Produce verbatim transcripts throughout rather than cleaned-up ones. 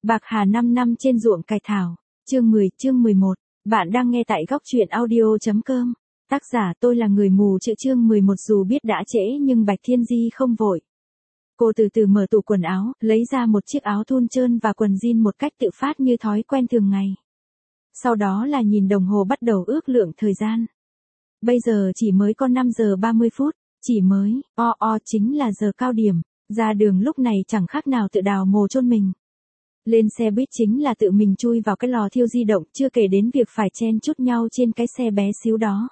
Bạc hà năm năm trên ruộng cải thảo, chương mười, chương mười một. Bạn đang nghe tại góc truyện audio chấm com. Tác giả tôi là người mù chữ chương mười một dù biết đã trễ nhưng Bạch Thiên Di không vội. Cô từ từ mở tủ quần áo, lấy ra một chiếc áo thun trơn và quần jean một cách tự phát như thói quen thường ngày. Sau đó là nhìn đồng hồ bắt đầu ước lượng thời gian. Bây giờ chỉ mới có năm giờ ba mươi phút, chỉ mới, o o chính là giờ cao điểm, ra đường lúc này chẳng khác nào tự đào mồ chôn mình. Lên xe buýt chính là tự mình chui vào cái lò thiêu di động, chưa kể đến việc phải chen chúc nhau trên cái xe bé xíu đó.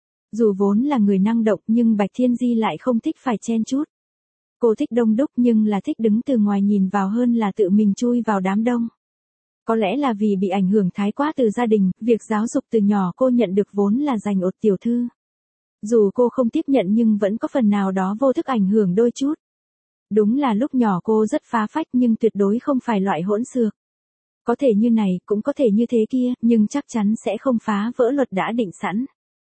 Dù vốn là người năng động nhưng Bạch Thiên Di lại không thích phải chen chúc. Cô thích đông đúc nhưng là thích đứng từ ngoài nhìn vào hơn là tự mình chui vào đám đông. Có lẽ là vì bị ảnh hưởng thái quá từ gia đình, việc giáo dục từ nhỏ cô nhận được vốn là dành ột tiểu thư. Dù cô không tiếp nhận nhưng vẫn có phần nào đó vô thức ảnh hưởng đôi chút. Đúng là lúc nhỏ cô rất phá phách nhưng tuyệt đối không phải loại hỗn xược. Có thể như này, cũng có thể như thế kia, nhưng chắc chắn sẽ không phá vỡ luật đã định sẵn.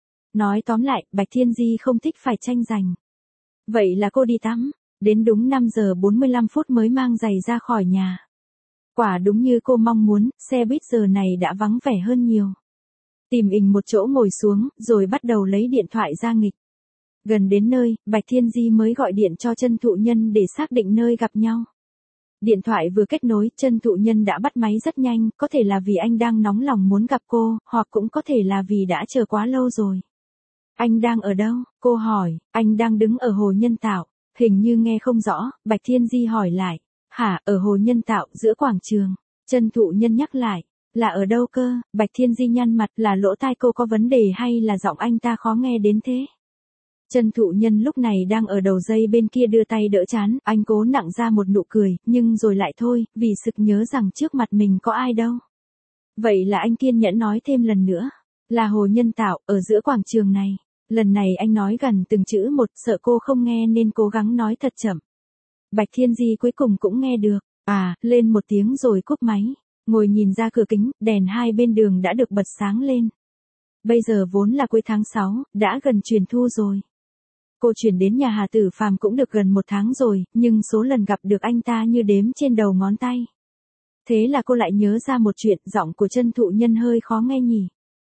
Nói tóm lại, Bạch Thiên Di không thích phải tranh giành. Vậy là cô đi tắm, đến đúng năm giờ bốn mươi lăm phút mới mang giày ra khỏi nhà. Quả đúng như cô mong muốn, xe buýt giờ này đã vắng vẻ hơn nhiều. Tìm ình một chỗ ngồi xuống, rồi bắt đầu lấy điện thoại ra nghịch. Gần đến nơi, Bạch Thiên Di mới gọi điện cho Chân Thụ Nhân để xác định nơi gặp nhau. Điện thoại vừa kết nối, Chân Thụ Nhân đã bắt máy rất nhanh, có thể là vì anh đang nóng lòng muốn gặp cô, hoặc cũng có thể là vì đã chờ quá lâu rồi. Anh đang ở đâu? Cô hỏi. Anh đang đứng ở Hồ Nhân Tạo. Hình như nghe không rõ, Bạch Thiên Di hỏi lại. Hả, ở Hồ Nhân Tạo, giữa quảng trường. Chân Thụ Nhân nhắc lại. Là ở đâu cơ? Bạch Thiên Di nhăn mặt, là lỗ tai cô có vấn đề hay là giọng anh ta khó nghe đến thế? Chân Thụ Nhân lúc này đang ở đầu dây bên kia đưa tay đỡ trán, anh cố nặng ra một nụ cười, nhưng rồi lại thôi, vì sực nhớ rằng trước mặt mình có ai đâu. Vậy là anh kiên nhẫn nói thêm lần nữa, là Hồ Nhân Tạo, ở giữa quảng trường này. Lần này anh nói gần từng chữ một, sợ cô không nghe nên cố gắng nói thật chậm. Bạch Thiên Di cuối cùng cũng nghe được, à, lên một tiếng rồi cúp máy, ngồi nhìn ra cửa kính, đèn hai bên đường đã được bật sáng lên. Bây giờ vốn là cuối tháng sáu, đã gần chuyển thu rồi. Cô chuyển đến nhà Hà Tử Phàm cũng được gần một tháng rồi, nhưng số lần gặp được anh ta như đếm trên đầu ngón tay. Thế là cô lại nhớ ra một chuyện, giọng của Chân Thụ Nhân hơi khó nghe nhỉ.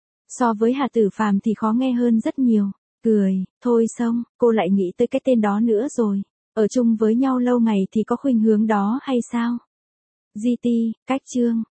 So với Hà Tử Phàm thì khó nghe hơn rất nhiều. Cười, thôi xong, cô lại nghĩ tới cái tên đó nữa rồi. Ở chung với nhau lâu ngày thì có khuynh hướng đó hay sao? giê tê, cách chương,